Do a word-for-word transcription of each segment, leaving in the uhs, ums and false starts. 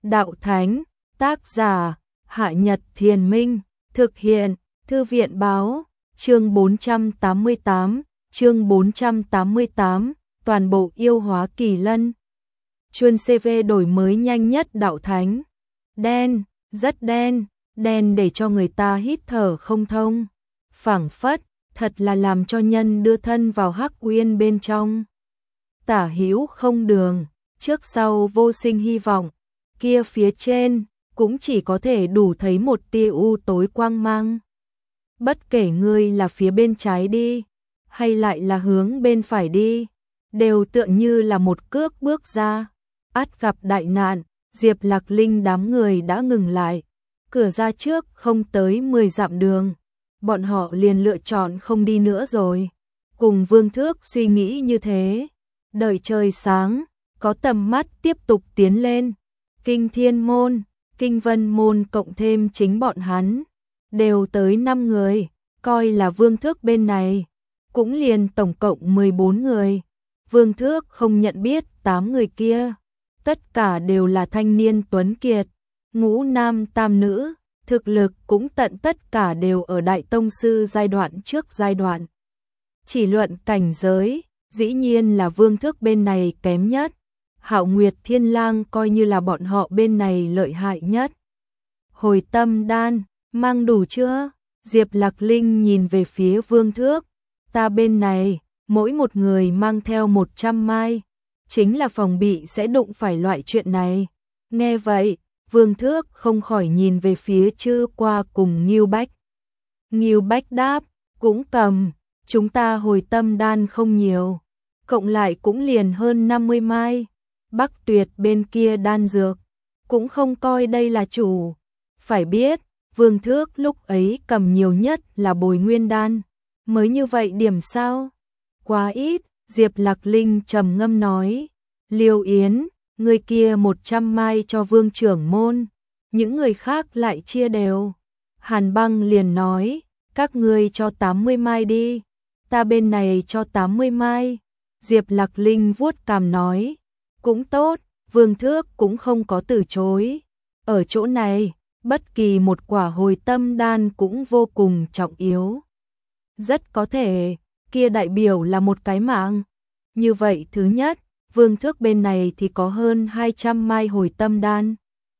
Đạo Thánh, tác giả, Hạ Nhật Thiền Minh, thực hiện, Thư viện Báo, chương bốn trăm tám mươi tám, chương bốn trăm tám mươi tám, toàn bộ yêu hóa kỳ lân. Chuân xê vê đổi mới nhanh nhất Đạo Thánh. Đen, rất đen, đen để cho người ta hít thở không thông. Phảng phất, thật là làm cho nhân đưa thân vào hắc uyên bên trong. Tả hữu không đường, trước sau vô sinh hy vọng, kia phía trên cũng chỉ có thể đủ thấy một tia u tối quang mang. Bất kể ngươi là phía bên trái đi, hay lại là hướng bên phải đi, đều tựa như là một cước bước ra, ắt gặp đại nạn. Diệp Lạc Linh đám người đã ngừng lại, cửa ra trước không tới mười dặm đường, bọn họ liền lựa chọn không đi nữa rồi. Cùng Vương Thước suy nghĩ như thế, đợi trời sáng, có tầm mắt tiếp tục tiến lên. Kinh Thiên Môn, Kinh Vân Môn cộng thêm chính bọn hắn, đều tới năm người, coi là Vương Thước bên này, cũng liền tổng cộng mười bốn người. Vương Thước không nhận biết tám người kia, tất cả đều là thanh niên tuấn kiệt, ngũ nam tam nữ, thực lực cũng tận tất cả đều ở đại tông sư giai đoạn trước giai đoạn. Chỉ luận cảnh giới, dĩ nhiên là Vương Thước bên này kém nhất. Hạo Nguyệt Thiên Lang coi như là bọn họ bên này lợi hại nhất. Hồi tâm đan, mang đủ chưa? Diệp Lạc Linh nhìn về phía Vương Thước. Ta bên này, mỗi một người mang theo một trăm mai. Chính là phòng bị sẽ đụng phải loại chuyện này. Nghe vậy, Vương Thước không khỏi nhìn về phía Chư Qua cùng Ngưu Bách. Ngưu Bách đáp, cũng cầm, chúng ta hồi tâm đan không nhiều. Cộng lại cũng liền hơn năm mươi mai. Bắc Tuyệt bên kia đan dược, cũng không coi đây là chủ. Phải biết, Vương Thước lúc ấy cầm nhiều nhất là Bồi Nguyên đan. Mới như vậy điểm sao? Quá ít, Diệp Lạc Linh trầm ngâm nói. Liêu Yến, người kia một trăm mai cho Vương trưởng môn, những người khác lại chia đều. Hàn Băng liền nói, các ngươi cho tám mươi mai đi, ta bên này cho tám mươi mai. Diệp Lạc Linh vuốt cằm nói, cũng tốt, Vương Thước cũng không có từ chối. Ở chỗ này, bất kỳ một quả hồi tâm đan cũng vô cùng trọng yếu. Rất có thể, kia đại biểu là một cái mạng. Như vậy thứ nhất, Vương Thước bên này thì có hơn hai trăm mai hồi tâm đan.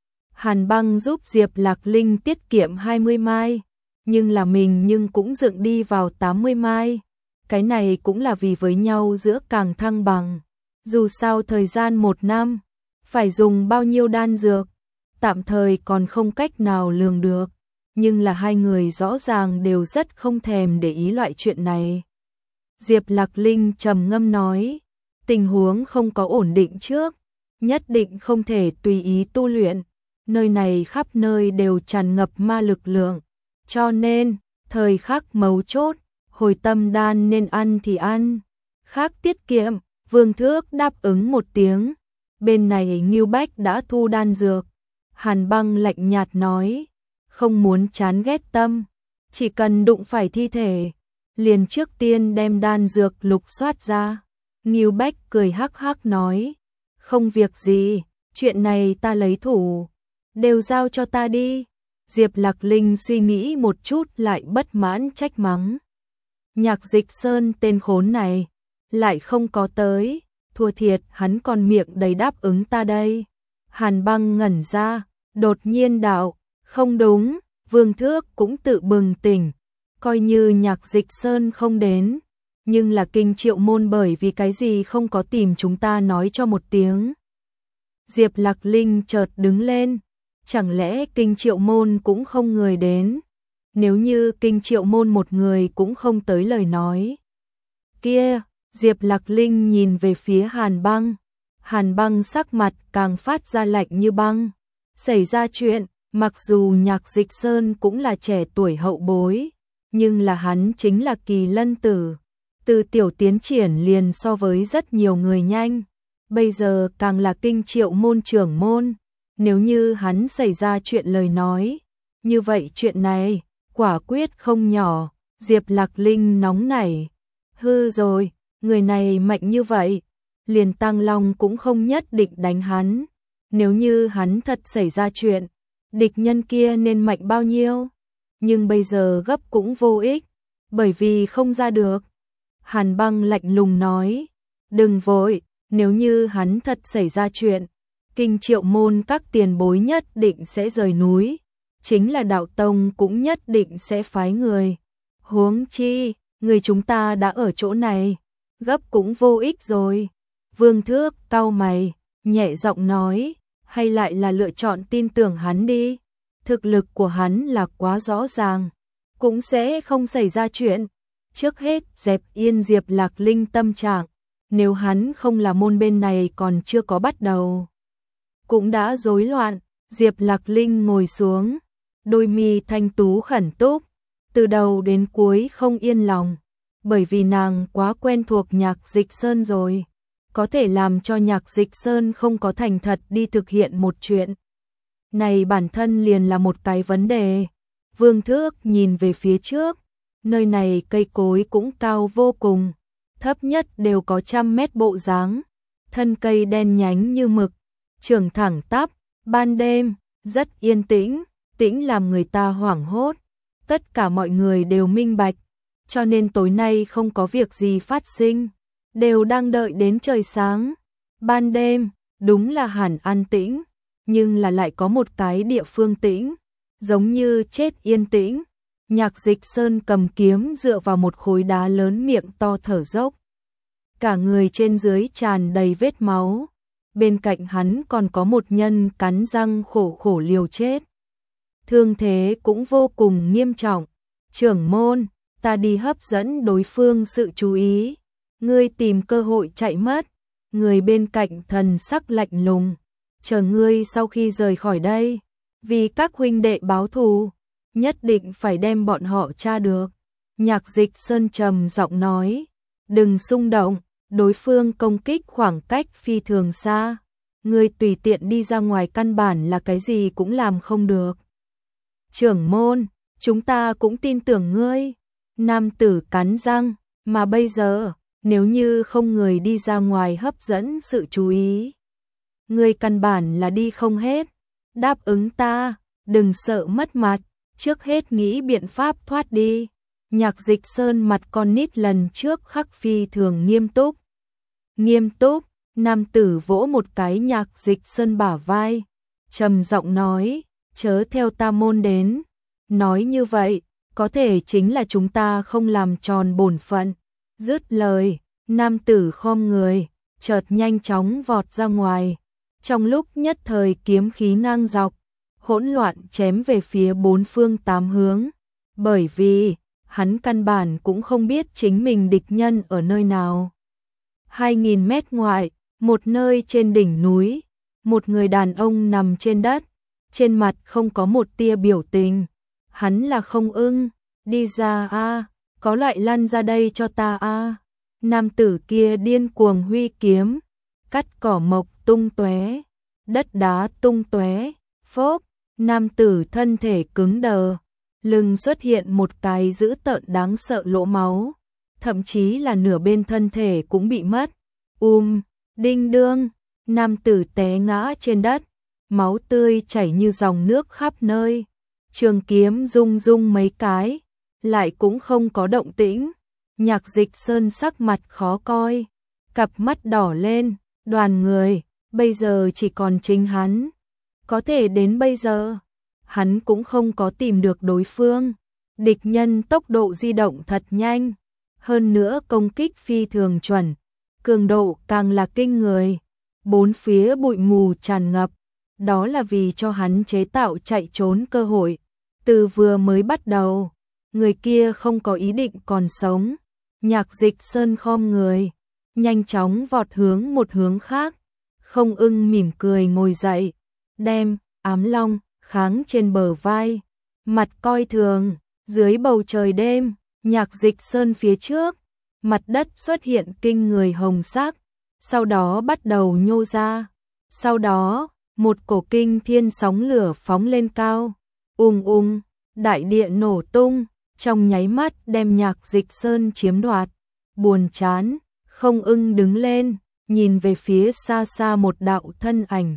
Hàn Băng giúp Diệp Lạc Linh tiết kiệm hai mươi mai, nhưng là mình nhưng cũng dựng đi vào tám mươi mai. Cái này cũng là vì với nhau giữa càng thăng bằng. Dù sao thời gian một năm, phải dùng bao nhiêu đan dược, tạm thời còn không cách nào lường được. Nhưng là hai người rõ ràng đều rất không thèm để ý loại chuyện này. Diệp Lạc Linh trầm ngâm nói, tình huống không có ổn định trước, nhất định không thể tùy ý tu luyện. Nơi này khắp nơi đều tràn ngập ma lực lượng, cho nên, thời khắc mấu chốt, hồi tâm đan nên ăn thì ăn, khác tiết kiệm. Vương Thước đáp ứng một tiếng, bên này Ngưu Bách đã thu đan dược. Hàn Băng lạnh nhạt nói, không muốn chán ghét tâm, chỉ cần đụng phải thi thể, liền trước tiên đem đan dược lục soát ra. Ngưu Bách cười hắc hắc nói, không việc gì, chuyện này ta lấy thủ, đều giao cho ta đi. Diệp Lạc Linh suy nghĩ một chút lại bất mãn trách mắng. Nhạc Dịch Sơn tên khốn này, lại không có tới, thua thiệt hắn còn miệng đầy đáp ứng ta đây. Hàn Băng ngẩn ra, đột nhiên đạo, không đúng, Vương Thước cũng tự bừng tỉnh, coi như Nhạc Dịch Sơn không đến, nhưng là Kinh Triệu Môn bởi vì cái gì không có tìm chúng ta nói cho một tiếng. Diệp Lạc Linh chợt đứng lên, chẳng lẽ Kinh Triệu Môn cũng không người đến? Nếu như Kinh Triệu Môn một người cũng không tới lời nói. Kia, Diệp Lạc Linh nhìn về phía Hàn Băng. Hàn Băng sắc mặt càng phát ra lạnh như băng. Xảy ra chuyện, mặc dù Nhạc Dịch Sơn cũng là trẻ tuổi hậu bối, nhưng là hắn chính là kỳ lân tử. Từ tiểu tiến triển liền so với rất nhiều người nhanh. Bây giờ càng là Kinh Triệu Môn trưởng môn. Nếu như hắn xảy ra chuyện lời nói, như vậy chuyện này, quả quyết không nhỏ. Diệp Lạc Linh nóng nảy. Hư rồi, người này mạnh như vậy, liền Tăng Long cũng không nhất định đánh hắn. Nếu như hắn thật xảy ra chuyện, địch nhân kia nên mạnh bao nhiêu? Nhưng bây giờ gấp cũng vô ích, bởi vì không ra được. Hàn Băng lạnh lùng nói, đừng vội, nếu như hắn thật xảy ra chuyện, Kinh Triệu môn các tiền bối nhất định sẽ rời núi, chính là đạo tông cũng nhất định sẽ phái người. Huống chi, người chúng ta đã ở chỗ này, gấp cũng vô ích rồi. Vương Thước cau mày, nhẹ giọng nói, hay lại là lựa chọn tin tưởng hắn đi. Thực lực của hắn là quá rõ ràng, cũng sẽ không xảy ra chuyện. Trước hết dẹp yên Diệp Lạc Linh tâm trạng, nếu hắn không là môn bên này còn chưa có bắt đầu, cũng đã rối loạn. Diệp Lạc Linh ngồi xuống, đôi mi thanh tú khẩn túc, từ đầu đến cuối không yên lòng, bởi vì nàng quá quen thuộc Nhạc Dịch Sơn rồi, có thể làm cho Nhạc Dịch Sơn không có thành thật đi thực hiện một chuyện này bản thân liền là một cái vấn đề. Vương Thước nhìn về phía trước, nơi này cây cối cũng cao vô cùng, thấp nhất đều có trăm mét bộ dáng, thân cây đen nhánh như mực, trưởng thẳng tắp, ban đêm, rất yên tĩnh, tĩnh làm người ta hoảng hốt. Tất cả mọi người đều minh bạch, cho nên tối nay không có việc gì phát sinh, đều đang đợi đến trời sáng. Ban đêm, đúng là hẳn an tĩnh, nhưng là lại có một cái địa phương tĩnh, giống như chết yên tĩnh. Nhạc Dịch Sơn cầm kiếm dựa vào một khối đá lớn, miệng to thở dốc. Cả người trên dưới tràn đầy vết máu. Bên cạnh hắn còn có một nhân cắn răng khổ khổ liều chết. Thương thế cũng vô cùng nghiêm trọng. Trưởng môn, ta đi hấp dẫn đối phương sự chú ý. Ngươi tìm cơ hội chạy mất. Người bên cạnh thần sắc lạnh lùng. Chờ ngươi sau khi rời khỏi đây. Vì các huynh đệ báo thù, nhất định phải đem bọn họ tra được. Nhạc Dịch Sơn trầm giọng nói, đừng xung động, đối phương công kích khoảng cách phi thường xa, ngươi tùy tiện đi ra ngoài căn bản là cái gì cũng làm không được. Trưởng môn, chúng ta cũng tin tưởng ngươi. Nam tử cắn răng, mà bây giờ, nếu như không người đi ra ngoài hấp dẫn sự chú ý, ngươi căn bản là đi không hết. Đáp ứng ta, đừng sợ mất mặt, trước hết nghĩ biện pháp thoát đi. Nhạc Dịch Sơn mặt con nít lần trước khắc phi thường nghiêm túc. Nghiêm túc, nam tử vỗ một cái Nhạc Dịch Sơn bả vai, trầm giọng nói, chớ theo ta môn đến. Nói như vậy, có thể chính là chúng ta không làm tròn bổn phận. Dứt lời, nam tử khom người, chợt nhanh chóng vọt ra ngoài. Trong lúc nhất thời kiếm khí ngang dọc, hỗn loạn chém về phía bốn phương tám hướng, bởi vì hắn căn bản cũng không biết chính mình địch nhân ở nơi nào. Hai nghìn mét ngoại, một nơi trên đỉnh núi, một người đàn ông nằm trên đất, trên mặt không có một tia biểu tình. Hắn là Không Ưng, đi ra a, có loại lăn ra đây cho ta a. Nam tử kia điên cuồng huy kiếm, cắt cỏ mộc tung tóe, đất đá tung tóe, phốp, nam tử thân thể cứng đờ, lưng xuất hiện một cái dữ tợn đáng sợ lỗ máu, thậm chí là nửa bên thân thể cũng bị mất. Um, đinh đương, nam tử té ngã trên đất, máu tươi chảy như dòng nước khắp nơi. Trường kiếm rung rung mấy cái, lại cũng không có động tĩnh. Nhạc Dịch Sơn sắc mặt khó coi, cặp mắt đỏ lên, đoàn người, bây giờ chỉ còn chính hắn. Có thể đến bây giờ, hắn cũng không có tìm được đối phương. Địch nhân tốc độ di động thật nhanh, hơn nữa công kích phi thường chuẩn, cường độ càng là kinh người. Bốn phía bụi mù tràn ngập, đó là vì cho hắn chế tạo chạy trốn cơ hội. Từ vừa mới bắt đầu, người kia không có ý định còn sống. Nhạc Dịch Sơn khom người, nhanh chóng vọt hướng một hướng khác. Không Ưng mỉm cười ngồi dậy, đem ám long kháng trên bờ vai, mặt coi thường. Dưới bầu trời đêm, Nhạc Dịch Sơn phía trước, mặt đất xuất hiện kinh người hồng sắc, sau đó bắt đầu nhô ra. Sau đó, một cổ kinh thiên sóng lửa phóng lên cao, ung ung, đại địa nổ tung, trong nháy mắt đem Nhạc Dịch Sơn chiếm đoạt. Buồn chán, Không Ưng đứng lên, nhìn về phía xa xa một đạo thân ảnh,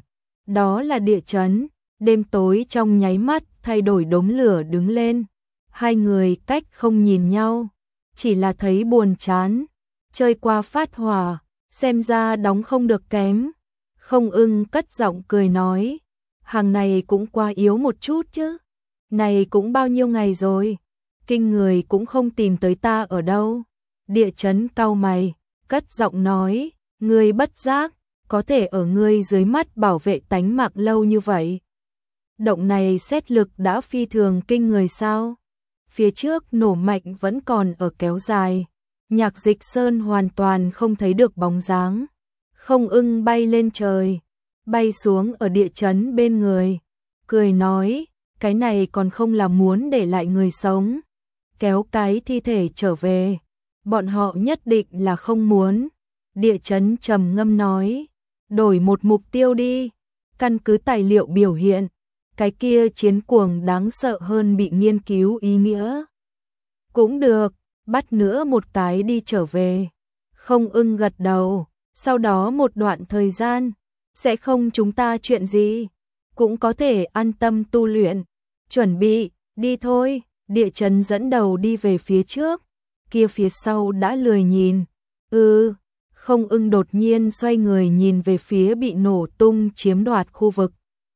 Đó là địa chấn, đêm tối trong nháy mắt thay đổi đốm lửa đứng lên. Hai người cách không nhìn nhau, chỉ là thấy buồn chán. Chơi qua phát hỏa, xem ra đóng không được kém. Không Ưng cất giọng cười nói, hàng này cũng quá yếu một chút chứ. Này cũng bao nhiêu ngày rồi, kinh người cũng không tìm tới ta ở đâu. Địa chấn cau mày, cất giọng nói, ngươi bất giác, có thể ở ngươi dưới mắt bảo vệ tánh mạng lâu như vậy. Động này xét lực đã phi thường kinh người sao? Phía trước nổ mạnh vẫn còn ở kéo dài. Nhạc Dịch Sơn hoàn toàn không thấy được bóng dáng. Không Ưng bay lên trời, bay xuống ở địa chấn bên người, cười nói, cái này còn không là muốn để lại người sống, kéo cái thi thể trở về, bọn họ nhất định là không muốn. Địa chấn trầm ngâm nói, đổi một mục tiêu đi, căn cứ tài liệu biểu hiện, cái kia chiến cuồng đáng sợ hơn bị nghiên cứu ý nghĩa. Cũng được, bắt nữa một cái đi trở về. Không Ưng gật đầu, sau đó một đoạn thời gian, sẽ không chúng ta chuyện gì, cũng có thể an tâm tu luyện. Chuẩn bị, đi thôi. Địa chấn dẫn đầu đi về phía trước, kia phía sau đã lười nhìn. Ừ, Không Ưng đột nhiên xoay người nhìn về phía bị nổ tung chiếm đoạt khu vực.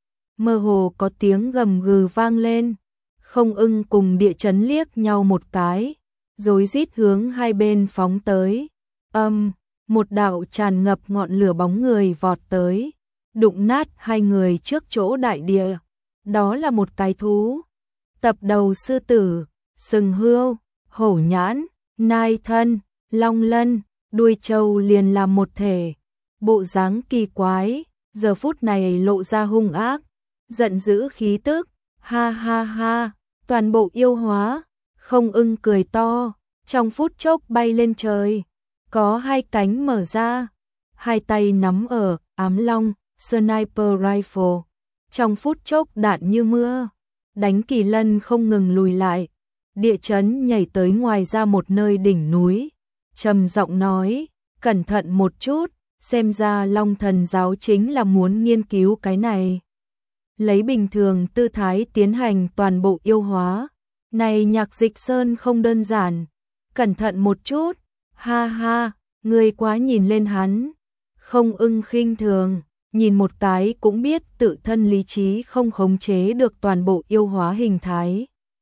Mơ hồ có tiếng gầm gừ vang lên. Không Ưng cùng địa chấn liếc nhau một cái, rối rít hướng hai bên phóng tới. Âm, một đạo tràn ngập ngọn lửa bóng người vọt tới, đụng nát hai người trước chỗ đại địa. Đó là một cái thú. Tập đầu sư tử, sừng hươu, hổ nhãn, nai thân, long lân, đuôi trâu liền làm một thể. Bộ dáng kỳ quái, giờ phút này lộ ra hung ác, giận dữ khí tức. Ha ha ha, toàn bộ yêu hóa. Không Ưng cười to, trong phút chốc bay lên trời, có hai cánh mở ra, hai tay nắm ở ám long, sniper rifle. Trong phút chốc đạn như mưa, đánh kỳ lân không ngừng lùi lại. Địa chấn nhảy tới ngoài ra một nơi đỉnh núi, trầm giọng nói, cẩn thận một chút, xem ra Long Thần giáo chính là muốn nghiên cứu cái này. Lấy bình thường tư thái tiến hành toàn bộ yêu hóa, này Nhạc Dịch Sơn không đơn giản, cẩn thận một chút. Ha ha, ngươi quá nhìn lên hắn. Không Ưng khinh thường, nhìn một cái cũng biết tự thân lý trí không khống chế được toàn bộ yêu hóa hình thái.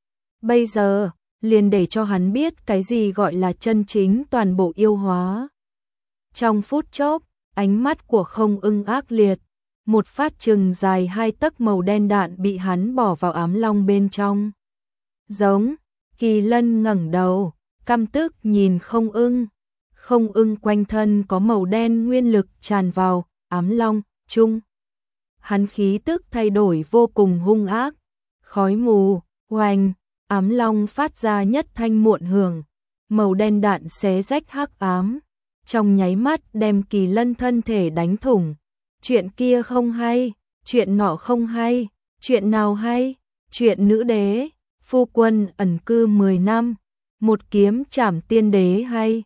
Bây giờ, liền để cho hắn biết cái gì gọi là chân chính toàn bộ yêu hóa. Trong phút chốc, ánh mắt của Không Ưng ác liệt, một phát chừng dài hai tấc màu đen đạn bị hắn bỏ vào ám long bên trong. Giống, kỳ lân ngẩng đầu, căm tức nhìn Không Ưng. Không Ưng quanh thân có màu đen nguyên lực tràn vào ám long chung. Hắn khí tức thay đổi vô cùng hung ác, khói mù, oanh, ám long phát ra nhất thanh muộn hưởng, màu đen đạn xé rách hắc ám, trong nháy mắt đem kỳ lân thân thể đánh thủng. Chuyện kia không hay, chuyện nọ không hay, chuyện nào hay, chuyện nữ đế, phu quân ẩn cư mười năm, một kiếm chảm tiên đế hay.